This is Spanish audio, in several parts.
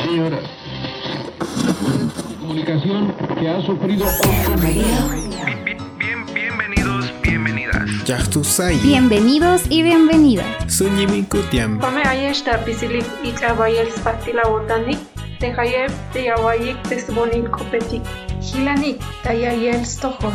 señoras. Comunicación que ha sufrido Bienvenidos. Bienvenidos y bienvenidas. Suñimikutiam. Come ayesta pisilik y trabayel spatila botanik, tejayev de yawayik tesbonin kopetik, hilanik tayayel stojon.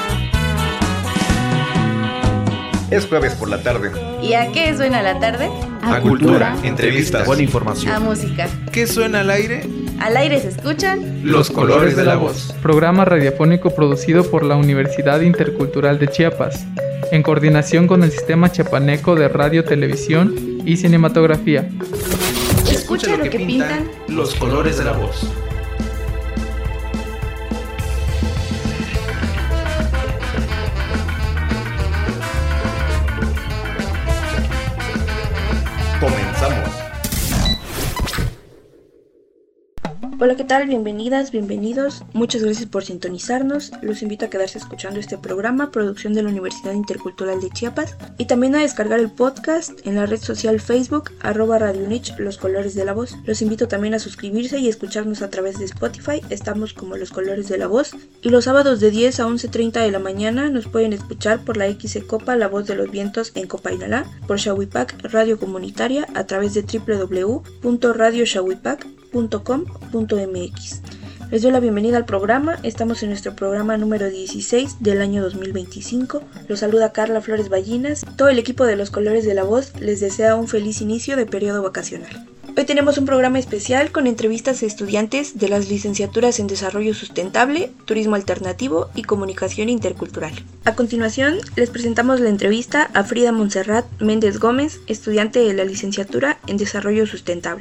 Es jueves por la tarde. ¿Y a qué suena la tarde? A cultura, entrevistas, buena información. A música. ¿Qué suena al aire? Al aire se escuchan Los colores de la voz. Programa radiofónico producido por la Universidad Intercultural de Chiapas, en coordinación con el Sistema Chiapaneco de Radio, Televisión y Cinematografía. Escucha lo que pintan los colores de la voz. Comenzamos. Hola, ¿qué tal? Bienvenidas, bienvenidos. Muchas gracias por sintonizarnos. Los invito a quedarse escuchando este programa, producción de la Universidad Intercultural de Chiapas, y también a descargar el podcast en la red social Facebook, @Radio UNICH, Los Colores de la Voz. Los invito también a suscribirse y escucharnos a través de Spotify. Estamos como Los Colores de la Voz. Y los sábados de 10 a 11:30 de la mañana nos pueden escuchar por la XC Copa, La Voz de los Vientos en Copainalá, por Shawipac Radio Comunitaria a través de www.radioshawipac.com.mx. Les doy la bienvenida al programa. Estamos en nuestro programa número 16 del año 2025. Los saluda Carla Flores Ballinas. Todo el equipo de Los Colores de la Voz les desea un feliz inicio de periodo vacacional. Hoy tenemos un programa especial con entrevistas a estudiantes de las licenciaturas en Desarrollo Sustentable, Turismo Alternativo y Comunicación Intercultural. A continuación, les presentamos la entrevista a Frida Montserrat Méndez Gómez, estudiante de la licenciatura en Desarrollo Sustentable.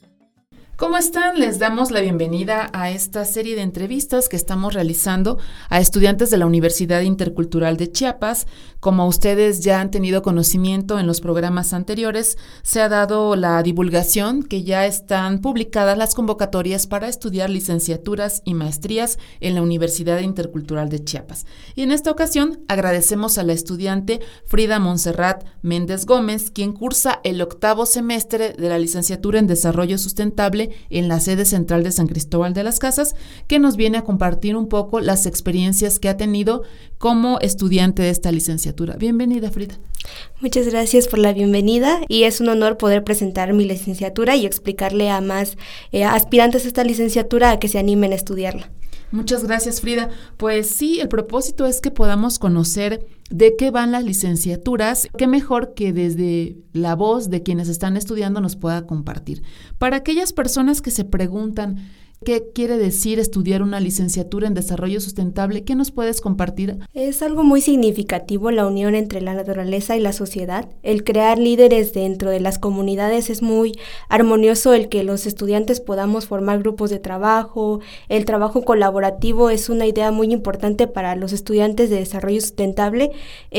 ¿Cómo están? Les damos la bienvenida a esta serie de entrevistas que estamos realizando a estudiantes de la Universidad Intercultural de Chiapas. Como ustedes ya han tenido conocimiento en los programas anteriores, se ha dado la divulgación que ya están publicadas las convocatorias para estudiar licenciaturas y maestrías en la Universidad Intercultural de Chiapas. Y en esta ocasión agradecemos a la estudiante Frida Montserrat Méndez Gómez, quien cursa el 8º semestre de la licenciatura en Desarrollo Sustentable en la sede central de San Cristóbal de las Casas, que nos viene a compartir un poco las experiencias que ha tenido como estudiante de esta licenciatura. Bienvenida, Frida. Muchas gracias por la bienvenida y es un honor poder presentar mi licenciatura y explicarle a más aspirantes a esta licenciatura a que se animen a estudiarla. Muchas gracias, Frida. Pues sí, el propósito es que podamos conocer de qué van las licenciaturas. Qué mejor que desde la voz de quienes están estudiando nos pueda compartir. Para aquellas personas que se preguntan ¿qué quiere decir estudiar una licenciatura en Desarrollo Sustentable? ¿Qué nos puedes compartir? Es algo muy significativo la unión entre la naturaleza y la sociedad. El crear líderes dentro de las comunidades es muy armonioso, el que los estudiantes podamos formar grupos de trabajo. El trabajo colaborativo es una idea muy importante para los estudiantes de Desarrollo Sustentable.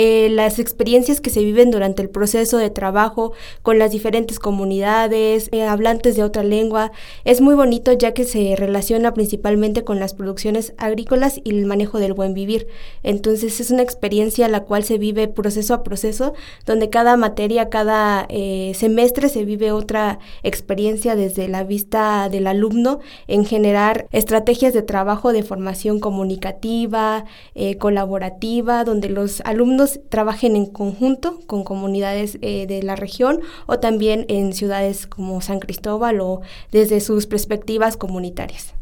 Las experiencias que se viven durante el proceso de trabajo con las diferentes comunidades, hablantes de otra lengua, es muy bonito ya que se relaciona principalmente con las producciones agrícolas y el manejo del buen vivir. Entonces es una experiencia la cual se vive proceso a proceso, donde cada materia, cada semestre se vive otra experiencia desde la vista del alumno en generar estrategias de trabajo de formación comunicativa, colaborativa, donde los alumnos trabajen en conjunto con comunidades de la región o también en ciudades como San Cristóbal o desde sus perspectivas comunitarias.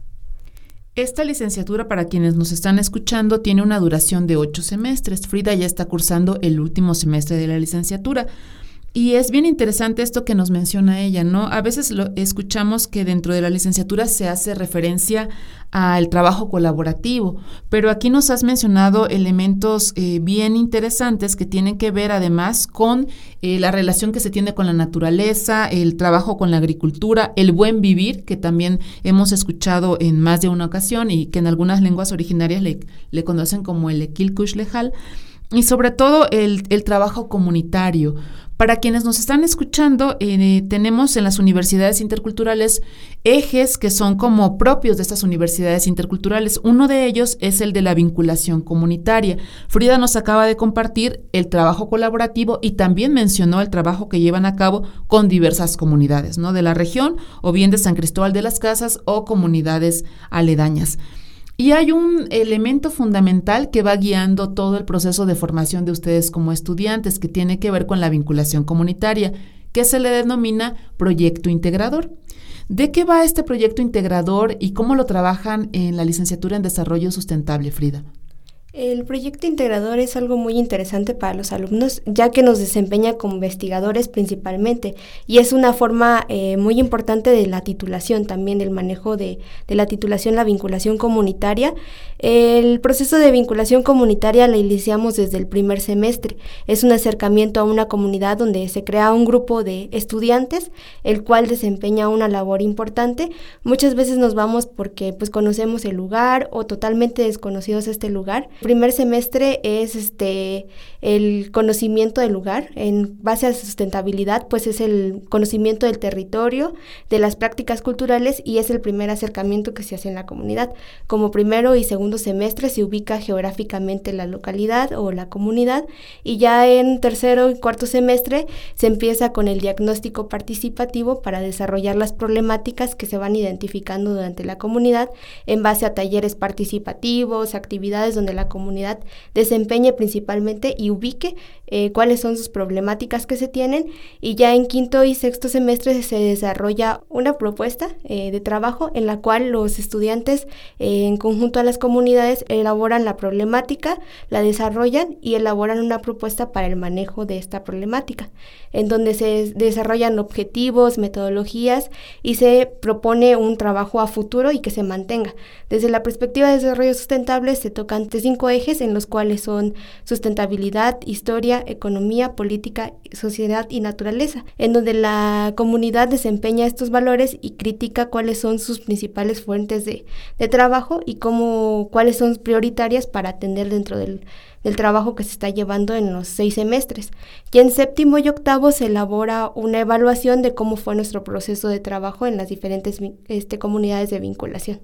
Esta licenciatura, para quienes nos están escuchando, tiene una duración de 8 semestres. Frida ya está cursando el último semestre de la licenciatura. Y es bien interesante esto que nos menciona ella, ¿no? A veces escuchamos que dentro de la licenciatura se hace referencia al trabajo colaborativo, pero aquí nos has mencionado elementos bien interesantes que tienen que ver además con la relación que se tiene con la naturaleza, el trabajo con la agricultura, el buen vivir, que también hemos escuchado en más de una ocasión y que en algunas lenguas originarias le conocen como el Equilkush Lejal. y sobre todo el trabajo comunitario. Para quienes nos están escuchando, tenemos en las universidades interculturales ejes que son como propios de estas universidades interculturales. Uno de ellos es el de la vinculación comunitaria. Frida nos acaba de compartir el trabajo colaborativo y también mencionó el trabajo que llevan a cabo con diversas comunidades, ¿no?, de la región o bien de San Cristóbal de las Casas o comunidades aledañas. Y hay un elemento fundamental que va guiando todo el proceso de formación de ustedes como estudiantes, que tiene que ver con la vinculación comunitaria, que se le denomina proyecto integrador. ¿De qué va este proyecto integrador y cómo lo trabajan en la licenciatura en Desarrollo Sustentable, Frida? El proyecto integrador es algo muy interesante para los alumnos, ya que nos desempeña como investigadores principalmente, y es una forma muy importante de la titulación, también el manejo de la titulación, la vinculación comunitaria. El proceso de vinculación comunitaria lo iniciamos desde el primer semestre. Es un acercamiento a una comunidad donde se crea un grupo de estudiantes, el cual desempeña una labor importante. Muchas veces nos vamos porque pues conocemos el lugar o totalmente desconocidos este lugar. Primer semestre es el conocimiento del lugar. En base a sustentabilidad, pues es el conocimiento del territorio, de las prácticas culturales, y es el primer acercamiento que se hace en la comunidad. Como primero y segundo semestre se ubica geográficamente la localidad o la comunidad, y ya en tercero y cuarto semestre se empieza con el diagnóstico participativo para desarrollar las problemáticas que se van identificando durante la comunidad en base a talleres participativos, actividades donde la comunidad desempeñe principalmente y ubique cuáles son sus problemáticas que se tienen, y ya en quinto y sexto semestre se desarrolla una propuesta de trabajo en la cual los estudiantes en conjunto a las comunidades elaboran la problemática, la desarrollan y elaboran una propuesta para el manejo de esta problemática, en donde se desarrollan objetivos, metodologías y se propone un trabajo a futuro y que se mantenga. Desde la perspectiva de desarrollo sustentable se tocan 5 ejes, en los cuales son sustentabilidad, historia, economía, política, sociedad y naturaleza, en donde la comunidad desempeña estos valores y critica cuáles son sus principales fuentes de trabajo y cuáles son prioritarias para atender dentro del trabajo que se está llevando en los 6 semestres. Y en séptimo y octavo se elabora una evaluación de cómo fue nuestro proceso de trabajo en las diferentes comunidades de vinculación.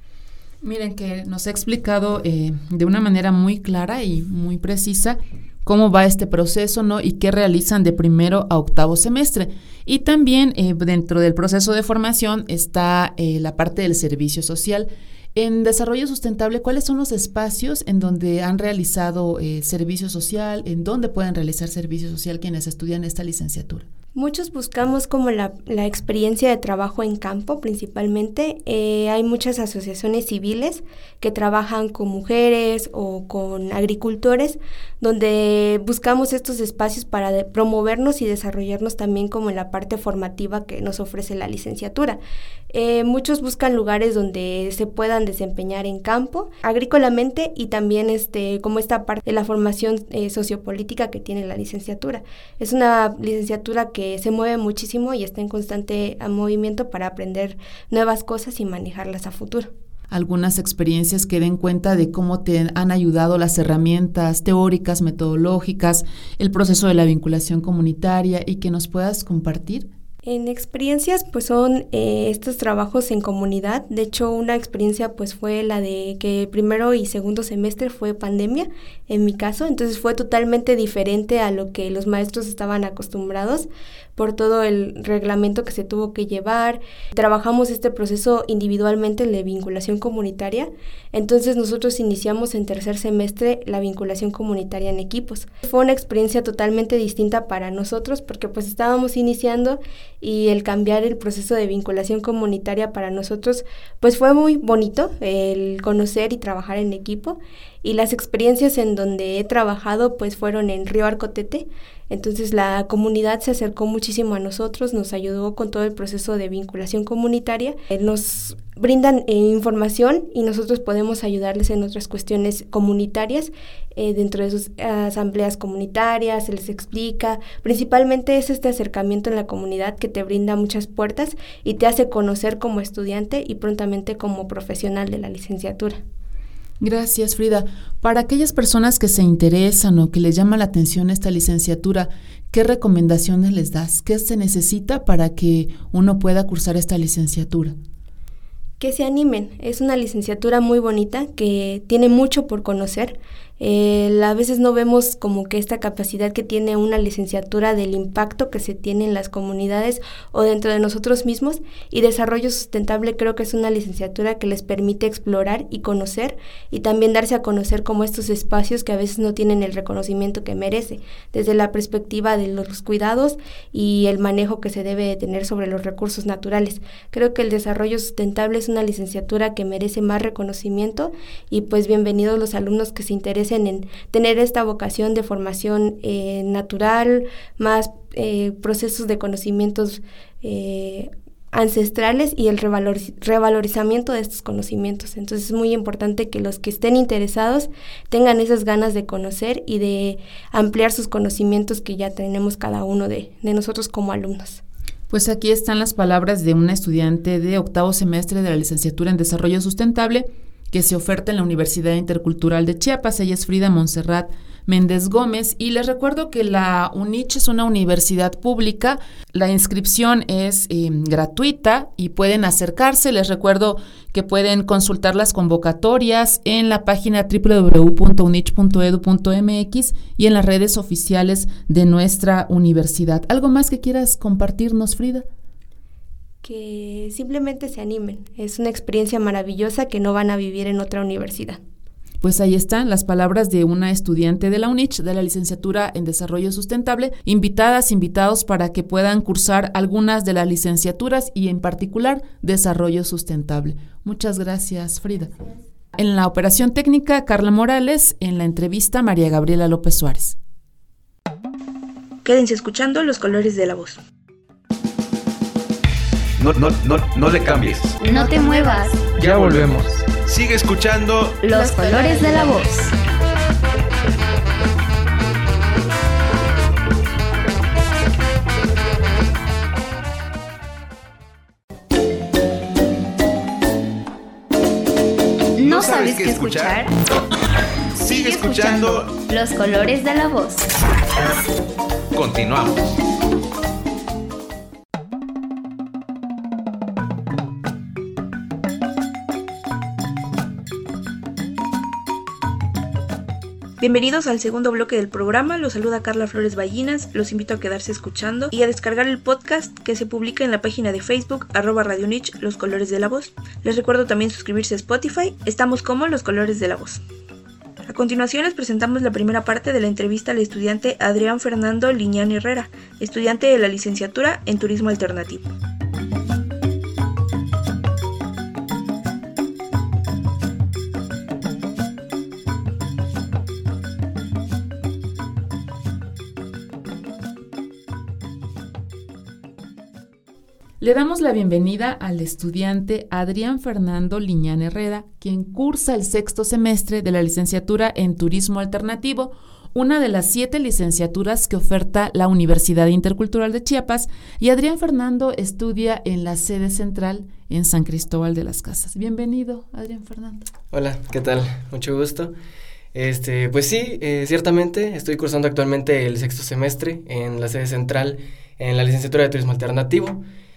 Miren, que nos ha explicado de una manera muy clara y muy precisa cómo va este proceso, ¿no?, y qué realizan de primero a octavo semestre. Y también dentro del proceso de formación está la parte del servicio social. En Desarrollo Sustentable, ¿cuáles son los espacios en donde han realizado servicio social, en dónde pueden realizar servicio social quienes estudian esta licenciatura? Muchos buscamos como la experiencia de trabajo en campo principalmente. Hay muchas asociaciones civiles que trabajan con mujeres o con agricultores, donde buscamos estos espacios para promovernos y desarrollarnos también como en la parte formativa que nos ofrece la licenciatura. Muchos buscan lugares donde se puedan desempeñar en campo, agrícolamente, y también como esta parte de la formación sociopolítica que tiene la licenciatura. Es una licenciatura que se mueve muchísimo y está en constante movimiento para aprender nuevas cosas y manejarlas a futuro. Algunas experiencias que den cuenta de cómo te han ayudado las herramientas teóricas, metodológicas, el proceso de la vinculación comunitaria, y que nos puedas compartir. En experiencias, pues son estos trabajos en comunidad. De hecho, una experiencia pues fue la de que primero y segundo semestre fue pandemia, en mi caso, entonces fue totalmente diferente a lo que los maestros estaban acostumbrados por todo el reglamento que se tuvo que llevar. Trabajamos este proceso individualmente de vinculación comunitaria, entonces nosotros iniciamos en tercer semestre la vinculación comunitaria en equipos. Fue una experiencia totalmente distinta para nosotros porque pues estábamos iniciando, y el cambiar el proceso de vinculación comunitaria para nosotros pues fue muy bonito, el conocer y trabajar en equipo. Y las experiencias en donde he trabajado pues fueron en Río Arcotete. Entonces la comunidad se acercó muchísimo a nosotros, nos ayudó con todo el proceso de vinculación comunitaria, nos brindan información y nosotros podemos ayudarles en otras cuestiones comunitarias, dentro de sus asambleas comunitarias, se les explica. Principalmente es este acercamiento en la comunidad que te brinda muchas puertas y te hace conocer como estudiante y prontamente como profesional de la licenciatura. Gracias, Frida. Para aquellas personas que se interesan o que les llama la atención esta licenciatura, ¿qué recomendaciones les das? ¿Qué se necesita para que uno pueda cursar esta licenciatura? Que se animen. Es una licenciatura muy bonita que tiene mucho por conocer. A veces no vemos como que esta capacidad que tiene una licenciatura del impacto que se tiene en las comunidades o dentro de nosotros mismos, y desarrollo sustentable creo que es una licenciatura que les permite explorar y conocer, y también darse a conocer como estos espacios que a veces no tienen el reconocimiento que merece, desde la perspectiva de los cuidados y el manejo que se debe tener sobre los recursos naturales. Creo que el desarrollo sustentable es una licenciatura que merece más reconocimiento, y pues bienvenidos los alumnos que se interesen en tener esta vocación de formación natural, más procesos de conocimientos ancestrales y el revalorizamiento de estos conocimientos. Entonces es muy importante que los que estén interesados tengan esas ganas de conocer y de ampliar sus conocimientos que ya tenemos cada uno de nosotros como alumnos. Pues aquí están las palabras de una estudiante de 8º semestre de la licenciatura en Desarrollo Sustentable que se oferta en la Universidad Intercultural de Chiapas. Ella es Frida Montserrat Méndez Gómez, y les recuerdo que la UNICH es una universidad pública. La inscripción es gratuita y pueden acercarse. Les recuerdo que pueden consultar las convocatorias en la página www.unich.edu.mx y en las redes oficiales de nuestra universidad. ¿Algo más que quieras compartirnos, Frida? Que simplemente se animen. Es una experiencia maravillosa que no van a vivir en otra universidad. Pues ahí están las palabras de una estudiante de la UNICH, de la licenciatura en Desarrollo Sustentable, invitados para que puedan cursar algunas de las licenciaturas y en particular Desarrollo Sustentable. Muchas gracias, Frida. En la operación técnica, Carla Morales. En la entrevista, María Gabriela López Suárez. Quédense escuchando Los Colores de la Voz. No le cambies. No te muevas. Ya volvemos. Sigue escuchando Los Colores de la Voz. ¿No sabes qué escuchar? Sigue escuchando Los Colores de la Voz. Continuamos. Bienvenidos al segundo bloque del programa. Los saluda Carla Flores Ballinas. Los invito a quedarse escuchando y a descargar el podcast que se publica en la página de Facebook @Radio UNICH, Los Colores de la Voz. Les recuerdo también suscribirse a Spotify. Estamos como Los Colores de la Voz. A continuación les presentamos la primera parte de la entrevista al estudiante Adrián Fernando Liñán Herrera, estudiante de la licenciatura en Turismo Alternativo. Le damos la bienvenida al estudiante Adrián Fernando Liñán Herrera, quien cursa el 6º semestre de la licenciatura en Turismo Alternativo, una de las 7 licenciaturas que oferta la Universidad Intercultural de Chiapas, y Adrián Fernando estudia en la sede central en San Cristóbal de las Casas. Bienvenido, Adrián Fernando. Hola, ¿qué tal? Mucho gusto. Pues sí, ciertamente estoy cursando actualmente el 6º semestre en la sede central en la licenciatura de Turismo Alternativo.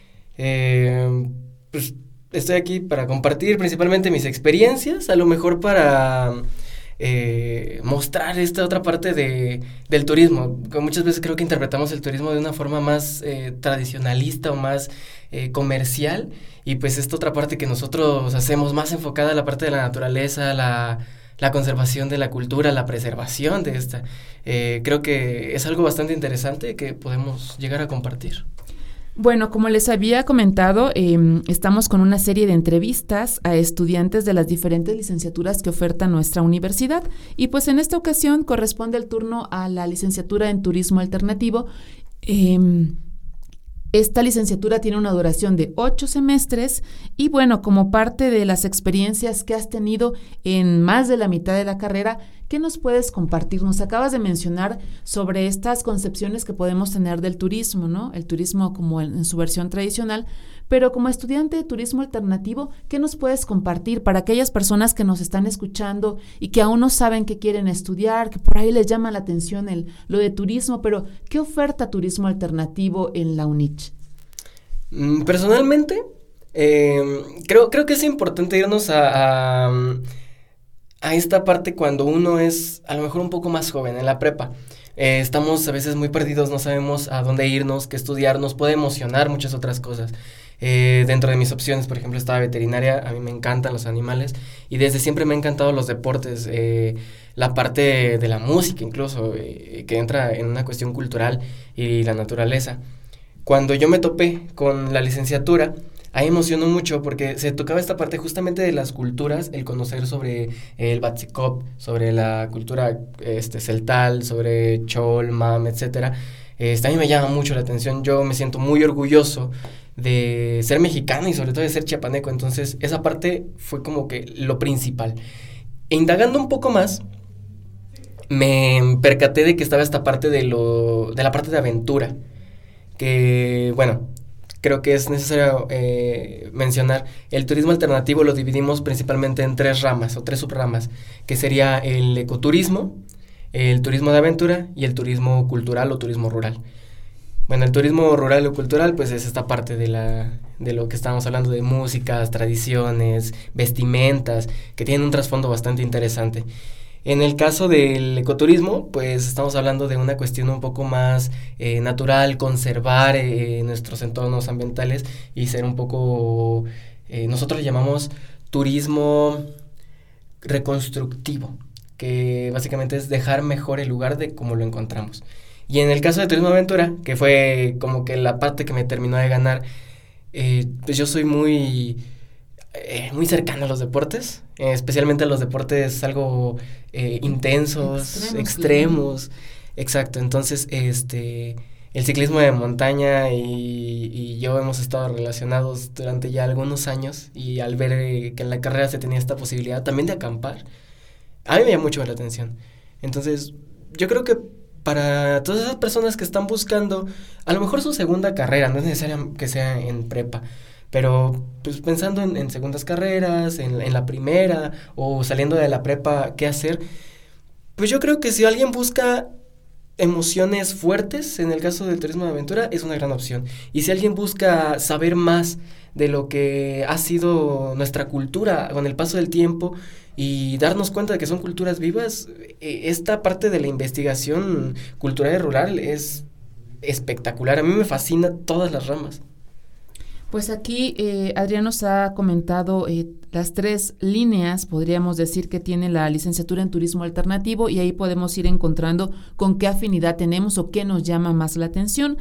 Pues estoy aquí para compartir principalmente mis experiencias, a lo mejor para mostrar esta otra parte del turismo. Muchas veces creo que interpretamos el turismo de una forma más tradicionalista o más comercial, y pues esta otra parte que nosotros hacemos más enfocada a la parte de la naturaleza, la conservación de la cultura, la preservación de esta. Creo que es algo bastante interesante que podemos llegar a compartir. Bueno, como les había comentado, estamos con una serie de entrevistas a estudiantes de las diferentes licenciaturas que oferta nuestra universidad, y pues en esta ocasión corresponde el turno a la licenciatura en Turismo Alternativo. Esta licenciatura tiene una duración de 8 semestres y bueno, como parte de las experiencias que has tenido en más de la mitad de la carrera, ¿Qué nos puedes compartir? Nos acabas de mencionar sobre estas concepciones que podemos tener del turismo, ¿no? El turismo como en su versión tradicional, pero como estudiante de turismo alternativo, ¿qué nos puedes compartir para aquellas personas que nos están escuchando y que aún no saben qué quieren estudiar, que por ahí les llama la atención lo de turismo, pero ¿qué oferta turismo alternativo en la UNICH? Personalmente, creo que es importante irnos a esta parte cuando uno es a lo mejor un poco más joven, en la prepa. Estamos a veces muy perdidos, no sabemos a dónde irnos, qué estudiar, nos puede emocionar muchas otras cosas. Dentro de mis opciones, por ejemplo, estaba veterinaria, a mí me encantan los animales y desde siempre me han encantado los deportes, la parte de la música incluso, que entra en una cuestión cultural y la naturaleza. Cuando yo me topé con la licenciatura, ahí me emocionó mucho porque se tocaba esta parte justamente de las culturas, el conocer sobre el Batsikop, sobre la cultura celtal, sobre Chol, Mam, etcétera. A mí me llama mucho la atención, yo me siento muy orgulloso de ser mexicano y sobre todo de ser chiapaneco, entonces esa parte fue como que lo principal. E indagando un poco más, me percaté de que estaba esta parte de la parte de aventura, que bueno, creo que es necesario mencionar, el turismo alternativo lo dividimos principalmente en 3 ramas o 3 subramas, que sería el ecoturismo, el turismo de aventura y el turismo cultural o turismo rural. Bueno, el turismo rural o cultural, pues es esta parte de lo que estábamos hablando de músicas, tradiciones, vestimentas, que tienen un trasfondo bastante interesante. En el caso del ecoturismo, pues estamos hablando de una cuestión un poco más natural, conservar nuestros entornos ambientales y ser un poco, nosotros le llamamos turismo reconstructivo, que básicamente es dejar mejor el lugar de como lo encontramos. Y en el caso de turismo aventura, que fue como que la parte que me terminó de ganar, pues yo soy muy cercano a los deportes, especialmente a los deportes algo intensos, extremos. Exacto, entonces el ciclismo de montaña y yo hemos estado relacionados durante ya algunos años, y al ver que en la carrera se tenía esta posibilidad también de acampar, a mí me llamó mucho la atención. Entonces yo creo que para todas esas personas que están buscando a lo mejor su segunda carrera, no es necesario que sea en prepa, pero pues pensando en segundas carreras, en la primera o saliendo de la prepa, ¿qué hacer? Pues yo creo que si alguien busca emociones fuertes, en el caso del turismo de aventura, es una gran opción. Y si alguien busca saber más de lo que ha sido nuestra cultura con el paso del tiempo y darnos cuenta de que son culturas vivas, esta parte de la investigación cultural y rural es espectacular. A mí me fascina todas las ramas. Pues aquí Adrián nos ha comentado las 3 líneas, podríamos decir, que tiene la licenciatura en turismo alternativo, y ahí podemos ir encontrando con qué afinidad tenemos o qué nos llama más la atención.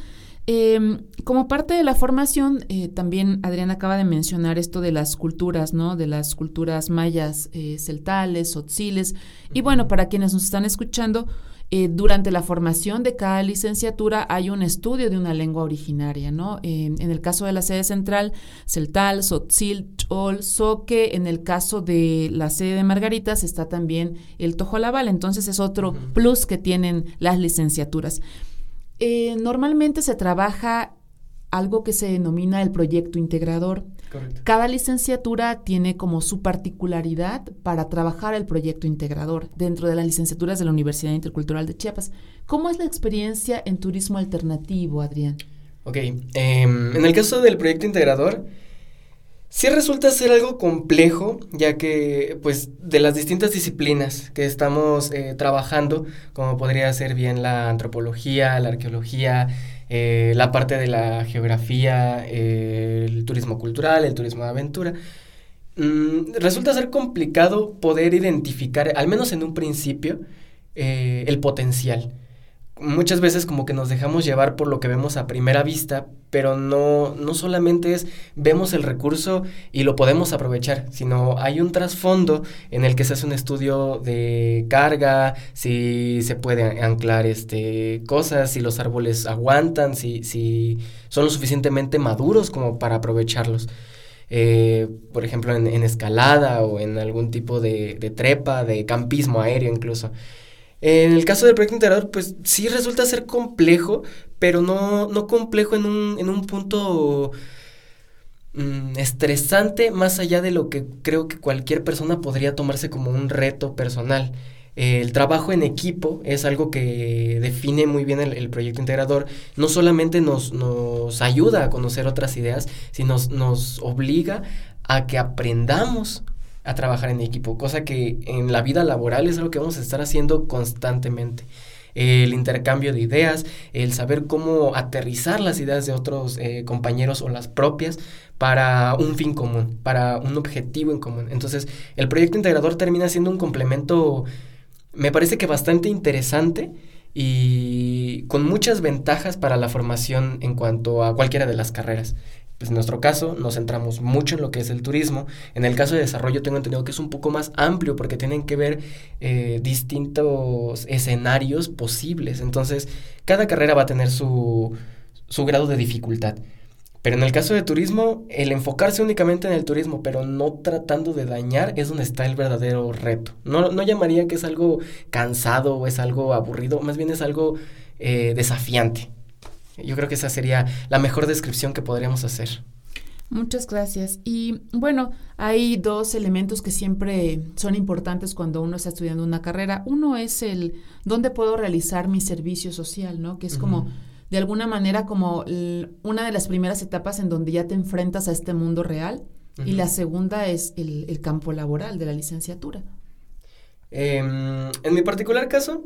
Como parte de la formación, también Adrián acaba de mencionar esto de las culturas, ¿no? De las culturas mayas, celtales, tzotziles. Y bueno, para quienes nos están escuchando, durante la formación de cada licenciatura hay un estudio de una lengua originaria, ¿no? En el caso de la sede central, celtal, tzotzil, chol, zoque. En el caso de la sede de Margaritas está también el tojolabal. Entonces es otro plus que tienen las licenciaturas. Normalmente se trabaja algo que se denomina el proyecto integrador. Correcto. Cada licenciatura tiene como su particularidad para trabajar el proyecto integrador dentro de las licenciaturas de la Universidad Intercultural de Chiapas. ¿Cómo es la experiencia en turismo alternativo, Adrián? Ok, en el caso del proyecto integrador, sí resulta ser algo complejo, ya que pues de las distintas disciplinas que estamos trabajando, como podría ser bien la antropología, la arqueología, la parte de la geografía, el turismo cultural, el turismo de aventura, resulta ser complicado poder identificar, al menos en un principio, el potencial. Muchas veces como que nos dejamos llevar por lo que vemos a primera vista, pero no solamente es vemos el recurso y lo podemos aprovechar, sino hay un trasfondo en el que se hace un estudio de carga, si se puede anclar cosas, si los árboles aguantan, si son lo suficientemente maduros como para aprovecharlos. por ejemplo, en escalada o en algún tipo de trepa, de campismo aéreo incluso. En el caso del proyecto integrador, pues sí resulta ser complejo, pero no complejo en un punto estresante, más allá de lo que creo que cualquier persona podría tomarse como un reto personal. El trabajo en equipo es algo que define muy bien el proyecto integrador. No solamente nos ayuda a conocer otras ideas, sino nos obliga a que aprendamos a trabajar en equipo, cosa que en la vida laboral es algo que vamos a estar haciendo constantemente. El intercambio de ideas, el saber cómo aterrizar las ideas de otros compañeros o las propias para un fin común, para un objetivo en común. Entonces, el proyecto integrador termina siendo un complemento, me parece que bastante interesante y con muchas ventajas para la formación en cuanto a cualquiera de las carreras. Pues en nuestro caso nos centramos mucho en lo que es el turismo. En el caso de desarrollo tengo entendido que es un poco más amplio porque tienen que ver distintos escenarios posibles. Entonces, cada carrera va a tener su grado de dificultad. Pero en el caso de turismo, el enfocarse únicamente en el turismo, pero no tratando de dañar, es donde está el verdadero reto. No llamaría que es algo cansado o es algo aburrido, más bien es algo desafiante. Yo creo que esa sería la mejor descripción que podríamos hacer. Muchas gracias. Y bueno, hay dos elementos que siempre son importantes cuando uno está estudiando una carrera. Uno es el dónde puedo realizar mi servicio social, ¿no? Que es como, de alguna manera, como una de las primeras etapas en donde ya te enfrentas a este mundo real. Y la segunda es el campo laboral de la licenciatura. En mi particular caso,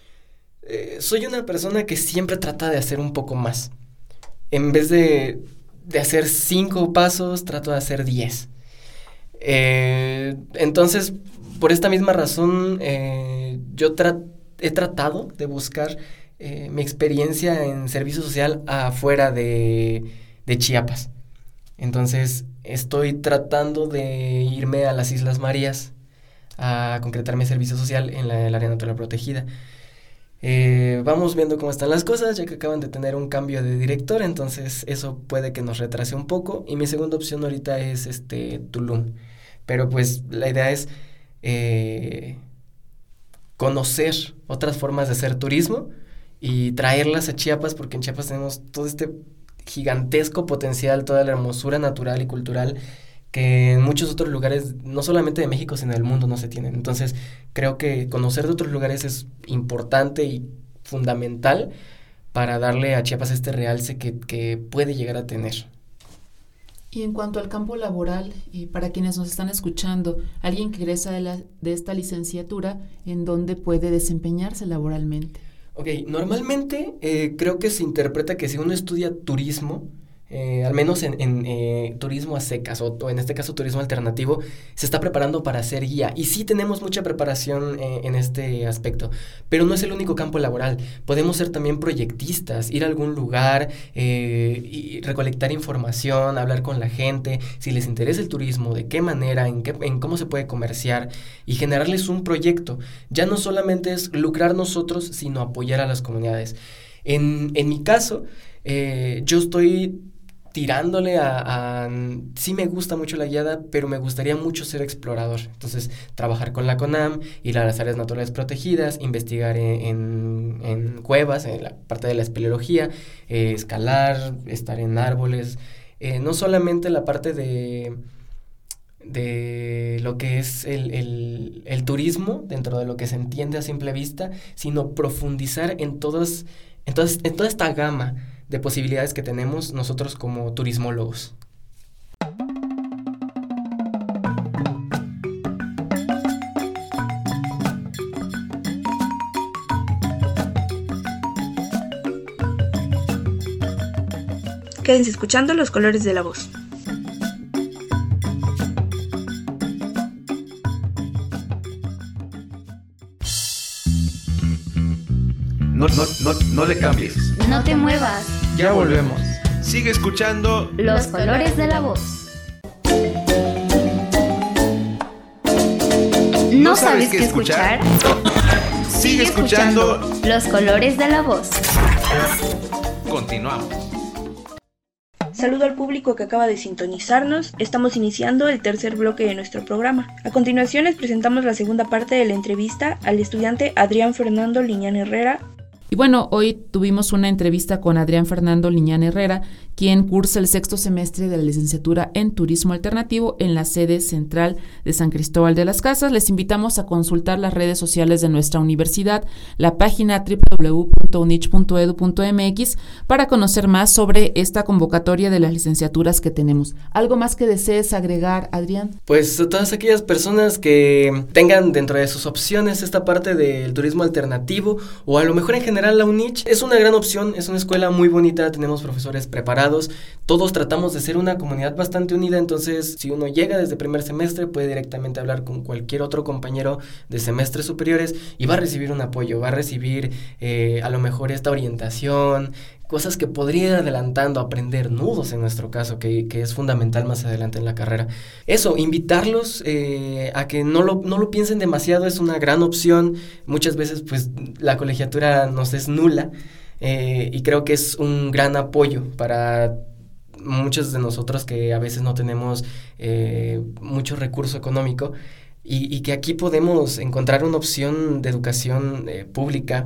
soy una persona que siempre trata de hacer un poco más. En vez de hacer 5 pasos, trato de hacer 10. Entonces, por esta misma razón, yo he tratado de buscar mi experiencia en servicio social afuera de Chiapas. Entonces, estoy tratando de irme a las Islas Marías a concretar mi servicio social en el área natural protegida. Vamos viendo cómo están las cosas, ya que acaban de tener un cambio de director, entonces eso puede que nos retrase un poco. Y mi segunda opción ahorita es Tulum. Pero pues la idea es conocer otras formas de hacer turismo y traerlas a Chiapas, porque en Chiapas tenemos todo este gigantesco potencial, toda la hermosura natural y cultural que en muchos otros lugares, no solamente de México, sino del mundo, no se tienen. Entonces, creo que conocer de otros lugares es importante y fundamental para darle a Chiapas este realce que puede llegar a tener. Y en cuanto al campo laboral, para quienes nos están escuchando, alguien que egresa de esta licenciatura, ¿en dónde puede desempeñarse laboralmente? Ok, normalmente creo que se interpreta que si uno estudia turismo, al menos en turismo a secas o en este caso turismo alternativo, se está preparando para ser guía. Y sí tenemos mucha preparación en este aspecto, pero no es el único campo laboral. Podemos ser también proyectistas, ir a algún lugar y recolectar información, hablar con la gente, si les interesa el turismo, de qué manera, en cómo se puede comerciar y generarles un proyecto. Ya no solamente es lucrar nosotros, sino apoyar a las comunidades. En mi caso, yo estoy tirándole sí me gusta mucho la guiada, pero me gustaría mucho ser explorador. Entonces, trabajar con la CONAM, ir a las áreas naturales protegidas, investigar en cuevas, en la parte de la espeleología, escalar, estar en árboles. No solamente la parte de lo que es el turismo, dentro de lo que se entiende a simple vista, sino profundizar en toda esta gama de posibilidades que tenemos nosotros como turismólogos. Quédense escuchando Los Colores de la Voz. No le cambies. No te muevas. Ya volvemos. Sigue escuchando Los Colores de la Voz. ¿No sabes qué escuchar? Sigue escuchando Los Colores de la Voz. Continuamos. Saludo al público que acaba de sintonizarnos. Estamos iniciando el tercer bloque de nuestro programa. A continuación les presentamos la segunda parte de la entrevista al estudiante Adrián Fernando Liñán Herrera. Y bueno, hoy tuvimos una entrevista con Adrián Fernando Liñán Herrera, quien cursa el 6º semestre de la licenciatura en Turismo Alternativo en la sede central de San Cristóbal de las Casas. Les invitamos a consultar las redes sociales de nuestra universidad, la página www.unich.edu.mx para conocer más sobre esta convocatoria de las licenciaturas que tenemos. ¿Algo más que desees agregar, Adrián? Pues todas aquellas personas que tengan dentro de sus opciones esta parte del turismo alternativo o a lo mejor en general la UNICH es una gran opción, es una escuela muy bonita, tenemos profesores preparados, todos tratamos de ser una comunidad bastante unida, entonces si uno llega desde primer semestre puede directamente hablar con cualquier otro compañero de semestres superiores y va a recibir un apoyo, va a recibir a lo mejor esta orientación, cosas que podría ir adelantando, aprender nudos en nuestro caso, que es fundamental más adelante en la carrera. Eso, invitarlos a que no lo piensen demasiado, es una gran opción. Muchas veces pues la colegiatura nos es nula y creo que es un gran apoyo para muchos de nosotros que a veces no tenemos mucho recurso económico y que aquí podemos encontrar una opción de educación pública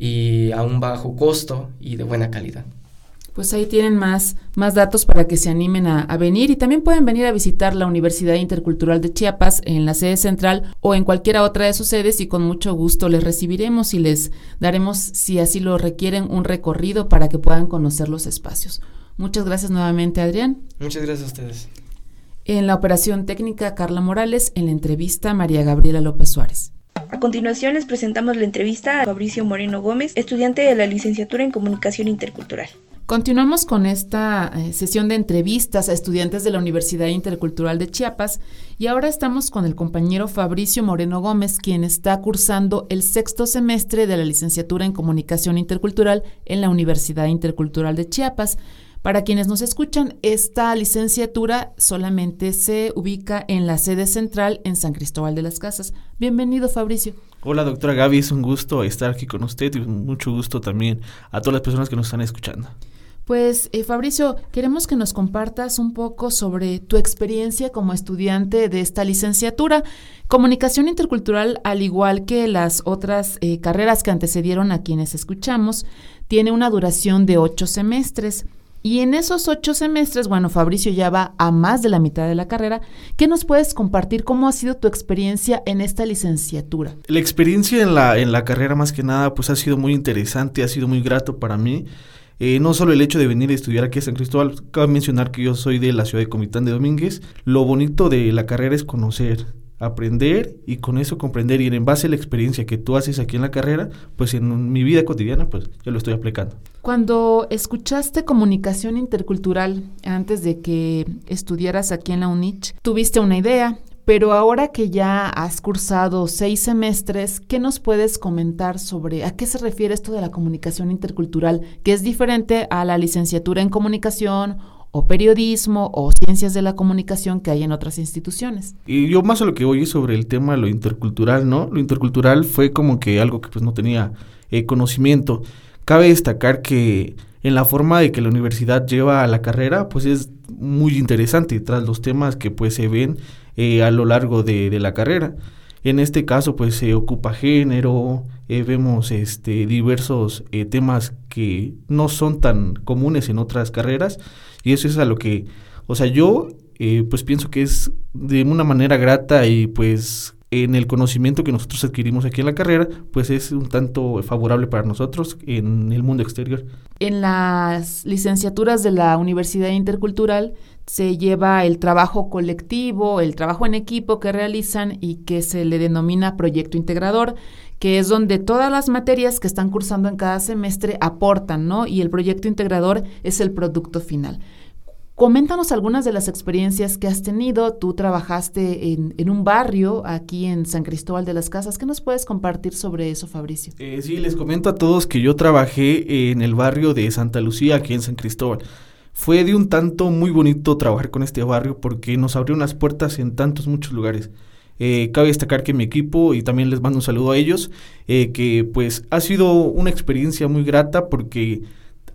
y a un bajo costo y de buena calidad. Pues ahí tienen más datos para que se animen a venir y también pueden venir a visitar la Universidad Intercultural de Chiapas en la sede central o en cualquiera otra de sus sedes y con mucho gusto les recibiremos y les daremos, si así lo requieren, un recorrido para que puedan conocer los espacios. Muchas gracias nuevamente, Adrián. Muchas gracias a ustedes. En la operación técnica, Carla Morales, en la entrevista, María Gabriela López Suárez. A continuación les presentamos la entrevista a Fabricio Moreno Gómez, estudiante de la licenciatura en Comunicación Intercultural. Continuamos con esta sesión de entrevistas a estudiantes de la Universidad Intercultural de Chiapas y ahora estamos con el compañero Fabricio Moreno Gómez, quien está cursando el 6º semestre de la licenciatura en Comunicación Intercultural en la Universidad Intercultural de Chiapas. Para quienes nos escuchan, esta licenciatura solamente se ubica en la sede central en San Cristóbal de las Casas. Bienvenido, Fabricio. Hola, doctora Gaby, es un gusto estar aquí con usted y mucho gusto también a todas las personas que nos están escuchando. Pues, Fabricio, queremos que nos compartas un poco sobre tu experiencia como estudiante de esta licenciatura. Comunicación Intercultural, al igual que las otras carreras que antecedieron a quienes escuchamos, tiene una duración de 8 semestres. Y en esos 8 semestres, bueno, Fabricio ya va a más de la mitad de la carrera. ¿Qué nos puedes compartir? ¿Cómo ha sido tu experiencia en esta licenciatura? La experiencia en la carrera, más que nada, pues ha sido muy interesante, ha sido muy grato para mí. No solo el hecho de venir a estudiar aquí a San Cristóbal, cabe mencionar que yo soy de la ciudad de Comitán de Domínguez. Lo bonito de la carrera es conocer, aprender y con eso comprender, y en base a la experiencia que tú haces aquí en la carrera, pues en mi vida cotidiana, pues ya lo estoy aplicando. Cuando escuchaste Comunicación Intercultural antes de que estudiaras aquí en la UNICH, tuviste una idea, pero ahora que ya has cursado 6 semestres, ¿qué nos puedes comentar sobre a qué se refiere esto de la comunicación intercultural, que es diferente a la licenciatura en comunicación o periodismo o ciencias de la comunicación que hay en otras instituciones? Y yo más a lo que oí sobre el tema de lo intercultural, ¿no? Lo intercultural fue como que algo que pues no tenía conocimiento. Cabe destacar que en la forma de que la universidad lleva a la carrera, pues es muy interesante tras los temas que pues se ven a lo largo de la carrera. En este caso pues se ocupa género, vemos diversos temas que no son tan comunes en otras carreras, y eso es a lo que, o sea, yo pues pienso que es de una manera grata y pues en el conocimiento que nosotros adquirimos aquí en la carrera, pues es un tanto favorable para nosotros en el mundo exterior. En las licenciaturas de la Universidad Intercultural se lleva el trabajo colectivo, el trabajo en equipo que realizan y que se le denomina proyecto integrador, que es donde todas las materias que están cursando en cada semestre aportan, ¿no? Y el proyecto integrador es el producto final. Coméntanos algunas de las experiencias que has tenido. Tú trabajaste en un barrio aquí en San Cristóbal de las Casas. ¿Qué nos puedes compartir sobre eso, Fabricio? Sí, les comento a todos que yo trabajé en el barrio de Santa Lucía, aquí en San Cristóbal. Fue de un tanto muy bonito trabajar con este barrio porque nos abrió unas puertas en muchos lugares. Cabe destacar que mi equipo, y también les mando un saludo a ellos, que pues ha sido una experiencia muy grata porque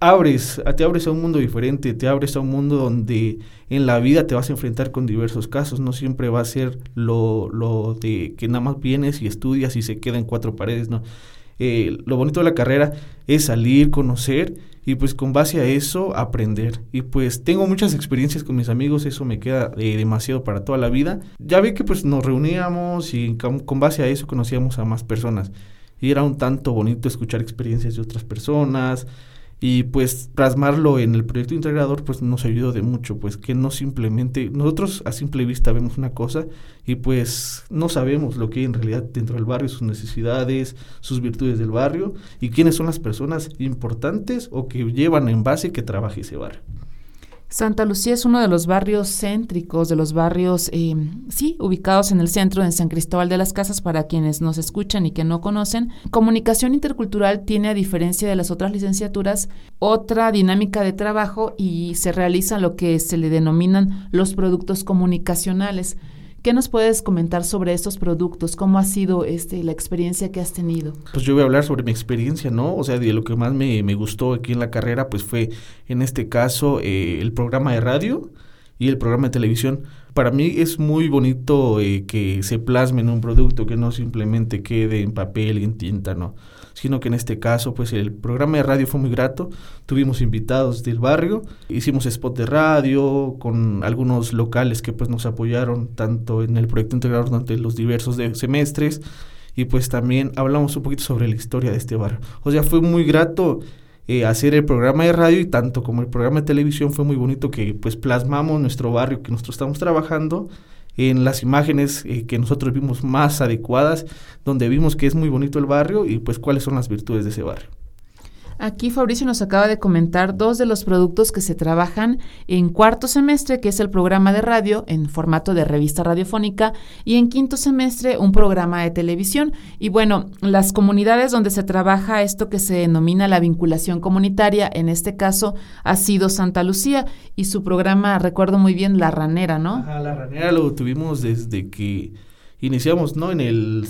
te abres a un mundo diferente, te abres a un mundo donde en la vida te vas a enfrentar con diversos casos, no siempre va a ser lo de que nada más vienes y estudias y se queda en cuatro paredes, ¿no? Lo bonito de la carrera es salir, conocer y pues con base a eso aprender. Y pues tengo muchas experiencias con mis amigos, eso me queda demasiado para toda la vida. Ya vi que pues nos reuníamos y con base a eso conocíamos a más personas. Y era un tanto bonito escuchar experiencias de otras personas y pues plasmarlo en el proyecto integrador pues nos ayudó de mucho, pues que no simplemente, nosotros a simple vista vemos una cosa y pues no sabemos lo que hay en realidad dentro del barrio, sus necesidades, sus virtudes del barrio y quiénes son las personas importantes o que llevan en base que trabaje ese barrio. Santa Lucía es uno de los barrios céntricos, de los barrios, ubicados en el centro, en San Cristóbal de las Casas, para quienes nos escuchan y que no conocen. Comunicación Intercultural tiene, a diferencia de las otras licenciaturas, otra dinámica de trabajo y se realiza lo que se le denominan los productos comunicacionales. ¿Qué nos puedes comentar sobre estos productos? ¿Cómo ha sido la experiencia que has tenido? Pues yo voy a hablar sobre mi experiencia, ¿no? O sea, de lo que más me gustó aquí en la carrera, pues fue, en este caso, el programa de radio y el programa de televisión. Para mí es muy bonito que se plasme en un producto, que no simplemente quede en papel y en tinta, ¿no? Sino que en este caso, pues el programa de radio fue muy grato, tuvimos invitados del barrio, hicimos spot de radio con algunos locales que pues nos apoyaron tanto en el proyecto integrador durante los diversos semestres y pues también hablamos un poquito sobre la historia de este barrio. O sea, fue muy grato hacer el programa de radio y tanto como el programa de televisión fue muy bonito que pues plasmamos nuestro barrio que nosotros estamos trabajando en las imágenes que nosotros vimos más adecuadas, donde vimos que es muy bonito el barrio y pues cuáles son las virtudes de ese barrio. Aquí Fabricio nos acaba de comentar dos de los productos que se trabajan en cuarto semestre, que es el programa de radio en formato de revista radiofónica, y en quinto semestre un programa de televisión. Y bueno, las comunidades donde se trabaja esto que se denomina la vinculación comunitaria, en este caso ha sido Santa Lucía, y su programa, recuerdo muy bien, La Ranera, ¿no? Ajá, La Ranera lo tuvimos desde que iniciamos, ¿no? En el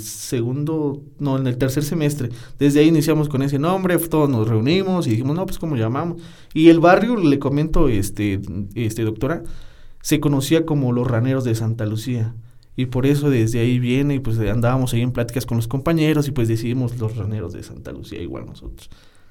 tercer semestre. Desde ahí iniciamos con ese nombre, todos nos reunimos y dijimos, no, pues ¿cómo llamamos? Y el barrio, le comento, doctora, se conocía como los Raneros de Santa Lucía. Y por eso desde ahí viene, y pues andábamos ahí en pláticas con los compañeros y pues decidimos los Raneros de Santa Lucía, igual nosotros.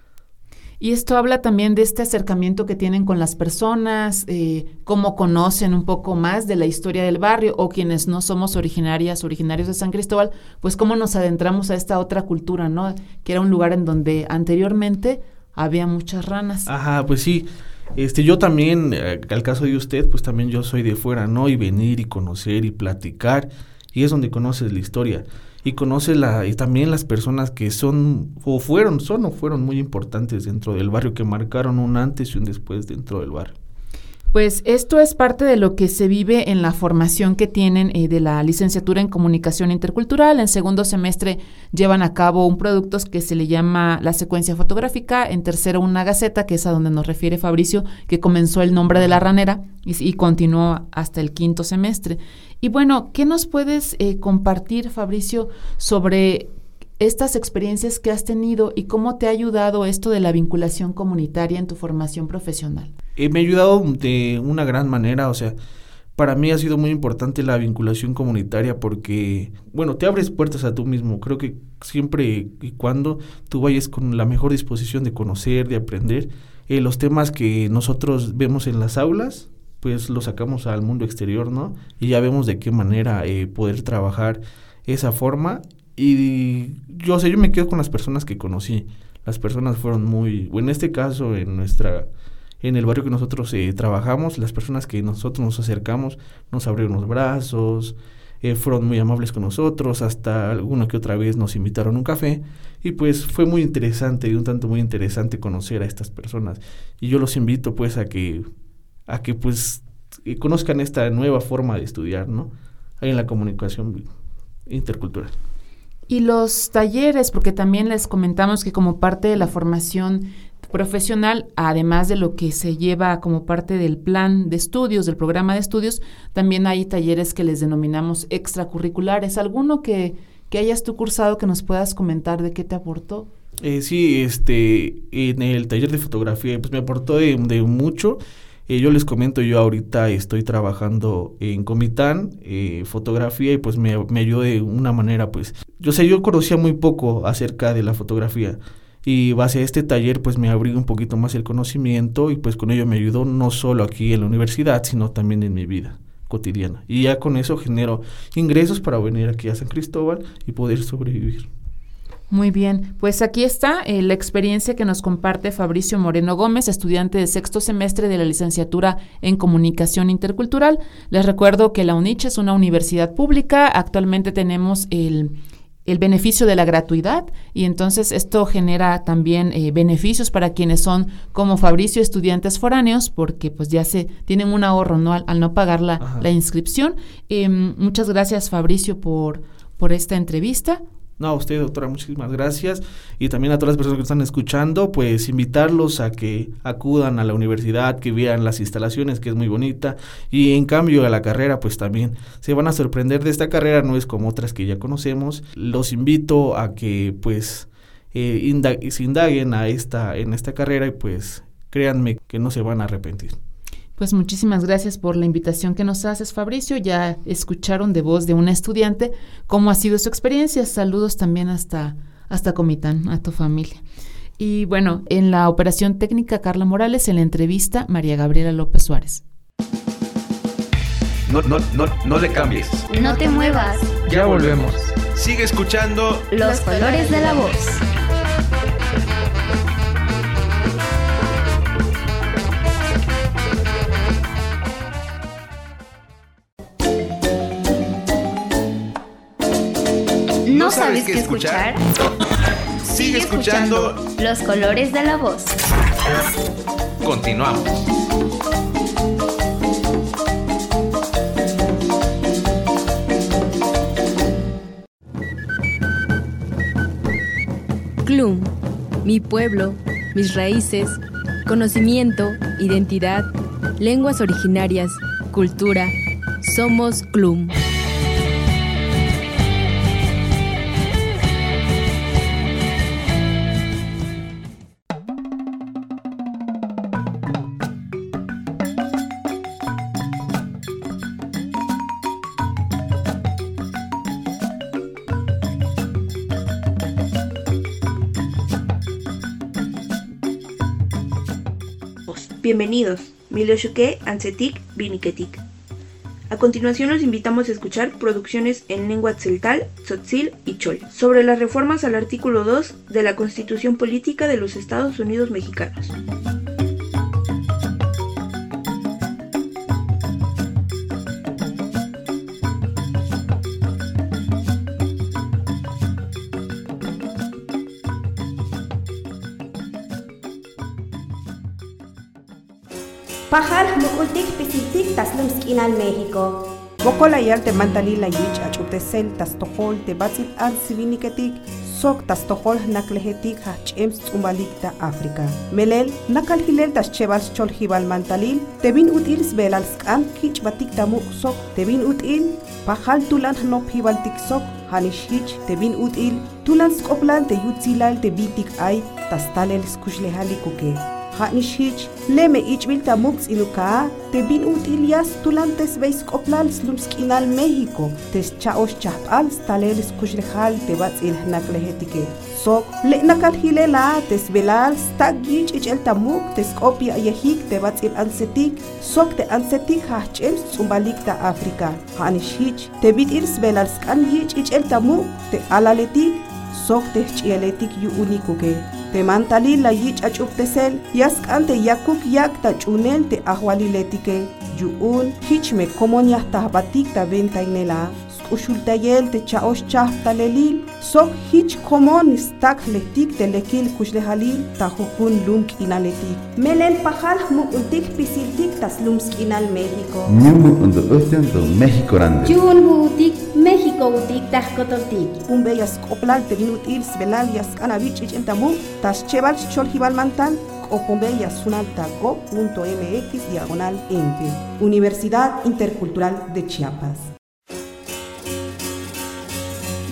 Y esto habla también de este acercamiento que tienen con las personas, cómo conocen un poco más de la historia del barrio, o quienes no somos originarios de San Cristóbal, pues cómo nos adentramos a esta otra cultura, ¿no? Que era un lugar en donde anteriormente había muchas ranas. Ajá, pues sí. Yo también, al caso de usted, pues también yo soy de fuera, ¿no? Y venir y conocer y platicar, y es donde conoces la historia. Y conoce y también las personas que son o fueron muy importantes dentro del barrio, que marcaron un antes y un después dentro del barrio. Pues esto es parte de lo que se vive en la formación que tienen de la licenciatura en Comunicación Intercultural. En segundo semestre llevan a cabo un producto que se le llama la secuencia fotográfica, en tercero una gaceta, que es a donde nos refiere Fabricio, que comenzó el nombre de La Ranera y continuó hasta el quinto semestre. Y bueno, ¿qué nos puedes compartir, Fabricio, sobre estas experiencias que has tenido y cómo te ha ayudado esto de la vinculación comunitaria en tu formación profesional? Me ha ayudado de una gran manera, o sea, para mí ha sido muy importante la vinculación comunitaria porque, bueno, te abres puertas a tú mismo. Creo que siempre y cuando tú vayas con la mejor disposición de conocer, de aprender, los temas que nosotros vemos en las aulas, pues los sacamos al mundo exterior, ¿no? Y ya vemos de qué manera poder trabajar esa forma. Y yo me quedo con las personas que conocí. Las personas fueron en este caso, en el barrio que nosotros trabajamos, las personas que nosotros nos acercamos nos abrieron los brazos, fueron muy amables con nosotros, hasta alguna que otra vez nos invitaron a un café, y pues fue muy interesante, y un tanto muy interesante conocer a estas personas. Y yo los invito pues a que pues conozcan esta nueva forma de estudiar, ¿no? Ahí en la comunicación intercultural. Y los talleres, porque también les comentamos que como parte de la formación profesional, además de lo que se lleva como parte del plan de estudios, del programa de estudios, también hay talleres que les denominamos extracurriculares. ¿Alguno que hayas tú cursado que nos puedas comentar de qué te aportó? Sí, en el taller de fotografía pues me aportó de mucho. Yo les comento, yo ahorita estoy trabajando en Comitán, fotografía, y pues me ayudó de una manera, pues, yo conocía muy poco acerca de la fotografía, y base a este taller pues me abrí un poquito más el conocimiento, y pues con ello me ayudó no solo aquí en la universidad, sino también en mi vida cotidiana, y ya con eso genero ingresos para venir aquí a San Cristóbal y poder sobrevivir. Muy bien, pues aquí está la experiencia que nos comparte Fabricio Moreno Gómez, estudiante de 6º semestre de la licenciatura en Comunicación Intercultural. Les recuerdo que la UNICH es una universidad pública, actualmente tenemos el beneficio de la gratuidad, y entonces esto genera también beneficios para quienes son como Fabricio, estudiantes foráneos, porque pues ya tienen un ahorro, ¿no? al no pagar la inscripción. Muchas gracias, Fabricio, por esta entrevista. No, a usted, doctora, muchísimas gracias, y también a todas las personas que están escuchando, pues invitarlos a que acudan a la universidad, que vean las instalaciones, que es muy bonita, y en cambio a la carrera, pues también se van a sorprender de esta carrera, no es como otras que ya conocemos. Los invito a que pues se indaguen en esta carrera, y pues créanme que no se van a arrepentir. Pues muchísimas gracias por la invitación que nos haces, Fabricio. Ya escucharon de voz de una estudiante cómo ha sido su experiencia. Saludos también hasta Comitán, a tu familia. Y bueno, en la operación técnica, Carla Morales, en la entrevista, María Gabriela López Suárez. No le cambies. No te muevas. Ya volvemos. Sigue escuchando Los colores de la voz. ¿No sabes qué escuchar? Sigue escuchando Los colores de la voz. Continuamos. CLUM, mi pueblo, mis raíces, conocimiento, identidad, lenguas originarias, cultura. Somos CLUM. Bienvenidos, Miloshuke, Ansetik, Biniketik. A continuación los invitamos a escuchar producciones en lengua tzeltal, tzotzil y chol sobre las reformas al artículo 2 de la Constitución Política de los Estados Unidos Mexicanos. Pajal mukultik pisiltik taslum skinal México. Bocolayal te mantalila yich achutesel tastohol te batzil al siviniketik sok tastohol naklehetik hachems umbalikta África. Melel nakal hilel taschebal cholhibal mantalil tebin util sbelal skan kich batik tamu sok tebin util pajal tulan nop hibal tik sok hanishich tebin util tulan skoplan te yutzilal te bitik ay tastalel skushlehalikuke. Hanishich leme ichbil tamuks inuka te bin utilias tulantes veis coplal slumskinal México tes chaos chapal stalelis kushrehal te batzil naklehetike sok le nakal hilela tes belal stagich ichel tamuk tes kopia yehik te batzil ansetik sok te ansetik hachel sumbalik ta África hanishich te bitils belal skan yich ichel tamuk te alaletik sok te chieletik yu unikuke te mantalil la yich achuptesel yaskante yakuk yakta chunel te ahwaliletike yuun hichme komonya tahbatik ta ventainela ushultayel te chaos chahtalelil sok hich komon stak letik te lekil kushlehalil ta hukun lumk inaletik Melel pajal mukultik pisiltik taslum skinal México. Nyumuk on the ocean to México grande. Chun butik México utik tahkototik. Umbeyas koplal te vinutil sbelal yaskanavich ichentamu tas cheval cholhibal mantan Opombeyas sunaltago.mx/ente. Universidad Intercultural de Chiapas. México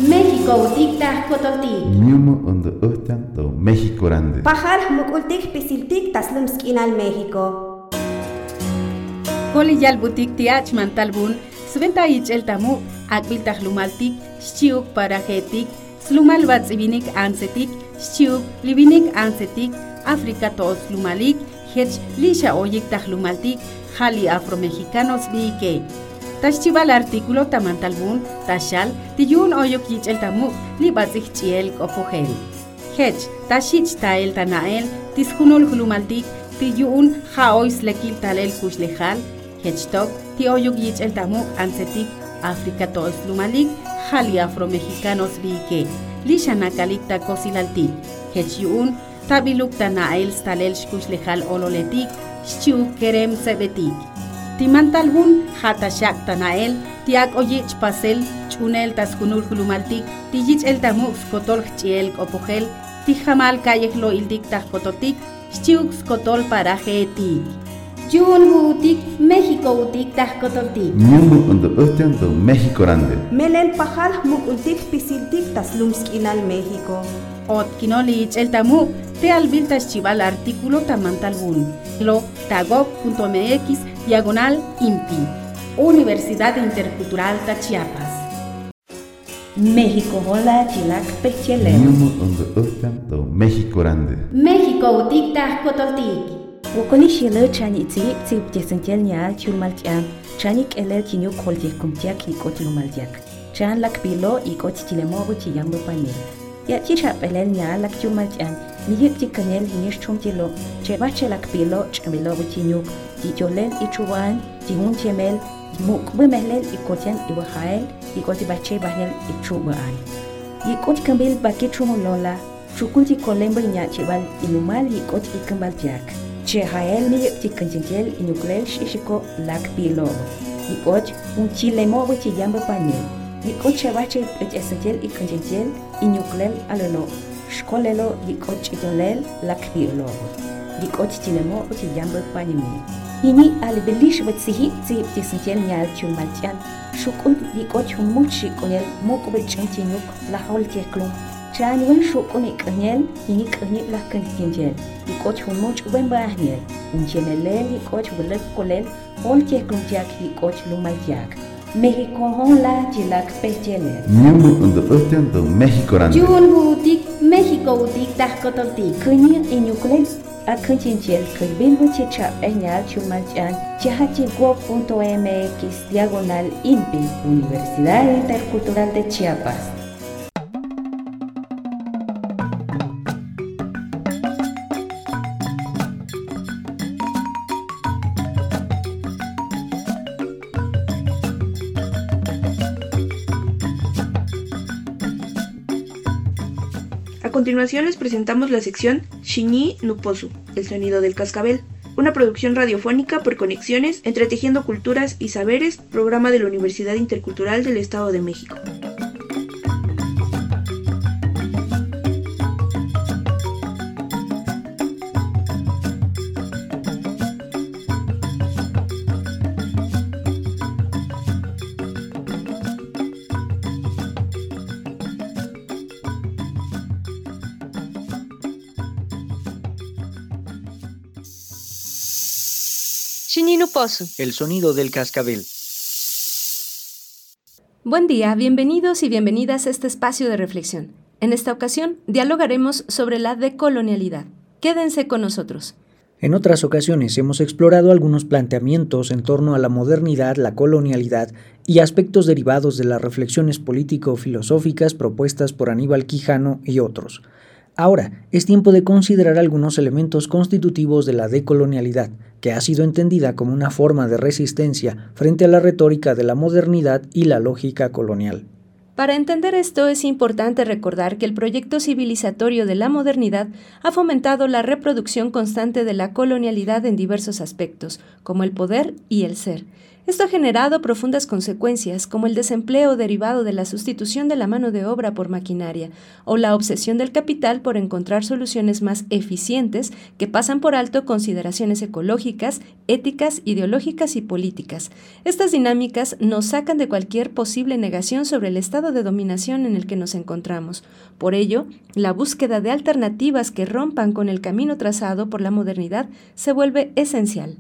México utik tahkotoltik. Miumo ondo ostanto México grande. Pajal mukultik pisiltik taslumskinal México. Koliyal butik tiach mantalbun, sventa el tamu, akbil tahlumaltik, shchiuk parajetik, slumal batsibinik ansetik, shchiuk libinik ansetik, África tos lumalik, hech lisha oyik tahlumaltik, jali afromexicanos biike. Tashchival artículo tamantalbun, tashal, tiyun oyok yich el tamu, libatzich chiel kopogel. Hech, tashich tael tanael, tishunul hlumaltik, tiyun jaois lekil talel kushlejal, hechtok, ti oyok yich el tamu, ansetik, África tos lumalik, jali afromexicanos biike. Lisha nakalik takosilaltik, hech yun, tabiluk tanael stalel shkushlejal ololetik, shchiu kerem sebetik. Timantalbun hatashak tanael, tiak oyich pasel, chunel taskunul hulumaltik, tijich el tamuk skotol chiel kopogel, tijamal kayeklo ildik tahkototik, shchiuk skotol paraje etik. Yun utik, México utik tahkotoltik. Miumo ondo ostanto México grande. Melel pajal mukultik pisiltik taslumskinal México. Ot kinolich el tamu, te albiltas chival artículo tamantalbun. Lo tagog.mx/IMPI. Universidad Intercultural de Chiapas. México hola chilak pechele. Miumo ondo ostanto México grande. México utik tahkotoltik. Wokoni shilo chani tsip tsip jesentel nyal chulmaltian. Chanik elel kinyo kolje kumtiak ikot lumaltiak. Chan lak pilo ikot chilemogo chiyambo panel. Ya chishap elel nyal lak chulmaltian. Niyip chikanel hinish chumtilo. Cheba chelak pilo chamilo chinyuk. Chicholel ichuan, chihun chemel. Muk bemelel ikotian iwahael. Ikoti bache bahel ichubaan. Ikot kambil bakit chumulola. Chukunti kolembo nya chebal inumal ikot ikambaltiak. Chehael ni chikanjel inuklel shishiko lak pilo. Ikoch un chilemo wichi yamba panel. Ikoch chebache esenjel ikanjel inuklel alolo. Shkolelo ikoch idolel lak pilo. Ikoch chilemo wichi yamba panemi. Ini albelish witsihi zi esenjel nyal chulmaltian. Shukun ikoch muchi konel mokbe chantinuk la hol teklum. Chan wen shukun ikanyel ini kanyel la kanjel. Ikoch much ubembahniel. Unchemelel ikoch bulek kolel ol teklum jak ikoch lumaltiak. México hola chilak pechele. Miumo ondo ostanto México grande. Yun utik, México utik tahkotoltik. Kunir inuklel akanjel kibin wichicha enyal chumalchan chahachigov.mx/IMPI Universidad Intercultural de Chiapas. A continuación les presentamos la sección Xiní Nuposu, el sonido del cascabel, una producción radiofónica por Conexiones, entretejiendo culturas y saberes, programa de la Universidad Intercultural del Estado de México. El sonido del cascabel. Buen día, bienvenidos y bienvenidas a este espacio de reflexión. En esta ocasión dialogaremos sobre la decolonialidad. Quédense con nosotros. En otras ocasiones hemos explorado algunos planteamientos en torno a la modernidad, la colonialidad y aspectos derivados de las reflexiones político-filosóficas propuestas por Aníbal Quijano y otros. Ahora es tiempo de considerar algunos elementos constitutivos de la decolonialidad, que ha sido entendida como una forma de resistencia frente a la retórica de la modernidad y la lógica colonial. Para entender esto es importante recordar que el proyecto civilizatorio de la modernidad ha fomentado la reproducción constante de la colonialidad en diversos aspectos, como el poder y el ser. Esto ha generado profundas consecuencias, como el desempleo derivado de la sustitución de la mano de obra por maquinaria, o la obsesión del capital por encontrar soluciones más eficientes que pasan por alto consideraciones ecológicas, éticas, ideológicas y políticas. Estas dinámicas nos sacan de cualquier posible negación sobre el estado de dominación en el que nos encontramos. Por ello, la búsqueda de alternativas que rompan con el camino trazado por la modernidad se vuelve esencial.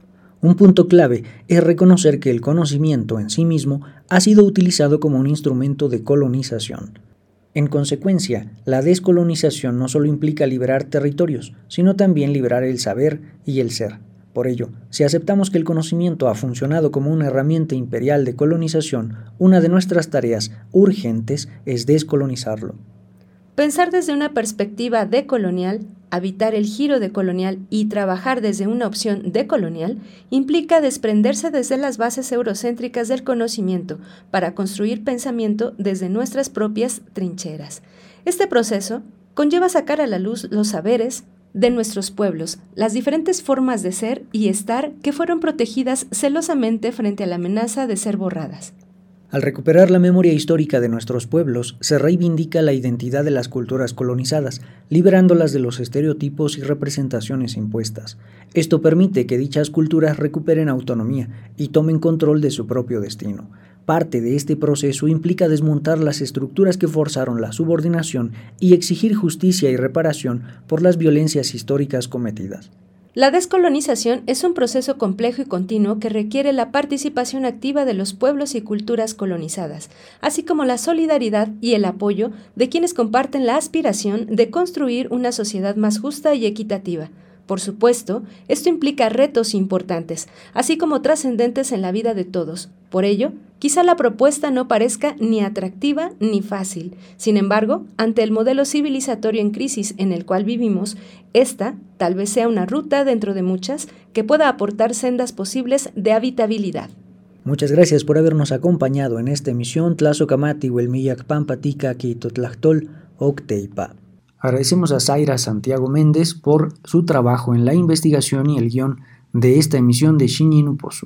Un punto clave es reconocer que el conocimiento en sí mismo ha sido utilizado como un instrumento de colonización. En consecuencia, la descolonización no solo implica liberar territorios, sino también liberar el saber y el ser. Por ello, si aceptamos que el conocimiento ha funcionado como una herramienta imperial de colonización, una de nuestras tareas urgentes es descolonizarlo. Pensar desde una perspectiva decolonial, habitar el giro decolonial y trabajar desde una opción decolonial implica desprenderse desde las bases eurocéntricas del conocimiento para construir pensamiento desde nuestras propias trincheras. Este proceso conlleva sacar a la luz los saberes de nuestros pueblos, las diferentes formas de ser y estar que fueron protegidas celosamente frente a la amenaza de ser borradas. Al recuperar la memoria histórica de nuestros pueblos, se reivindica la identidad de las culturas colonizadas, liberándolas de los estereotipos y representaciones impuestas. Esto permite que dichas culturas recuperen autonomía y tomen control de su propio destino. Parte de este proceso implica desmontar las estructuras que forzaron la subordinación y exigir justicia y reparación por las violencias históricas cometidas. La descolonización es un proceso complejo y continuo que requiere la participación activa de los pueblos y culturas colonizadas, así como la solidaridad y el apoyo de quienes comparten la aspiración de construir una sociedad más justa y equitativa. Por supuesto, esto implica retos importantes, así como trascendentes en la vida de todos. Por ello, quizá la propuesta no parezca ni atractiva ni fácil. Sin embargo, ante el modelo civilizatorio en crisis en el cual vivimos, esta tal vez sea una ruta dentro de muchas que pueda aportar sendas posibles de habitabilidad. Muchas gracias por habernos acompañado en esta emisión Tlazocamati Huelmillac Pampatica Quitotlactol Octeipa. Agradecemos a Zaira Santiago Méndez por su trabajo en la investigación y el guión de esta emisión de Shinyi Nuposu.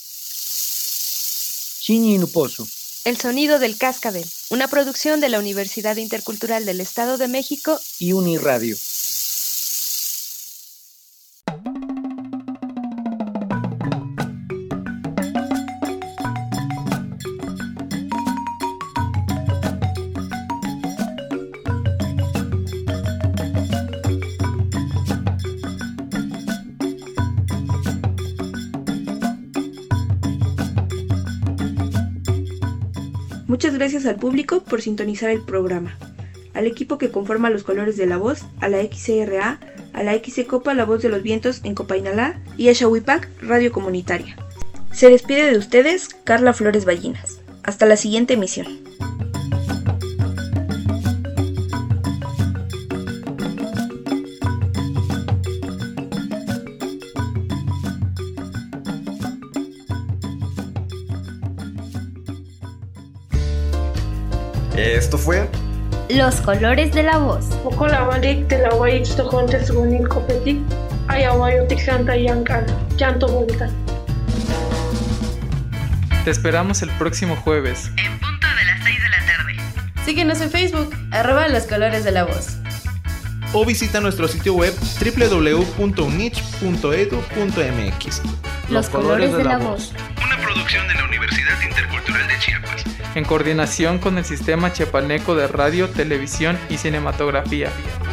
Shinyi Nuposu. El sonido del cascabel, una producción de la Universidad Intercultural del Estado de México y Uniradio. Muchas gracias al público por sintonizar el programa, al equipo que conforma los colores de la voz, a la XCRA, a la XCOPA La Voz de los Vientos en Copainalá y a Xahuipac Radio Comunitaria. Se despide de ustedes Carla Flores Ballinas. Hasta la siguiente emisión. Esto fue Los Colores de la Voz. Te esperamos el próximo jueves. En punto de las 6 de la tarde. Síguenos en Facebook, @Los Colores de la Voz. O visita nuestro sitio web www.unich.edu.mx. Los Colores de la Voz. Una producción de la Universidad Intercultural de Chiapas. En coordinación con el Sistema Chiapaneco de Radio, Televisión y Cinematografía.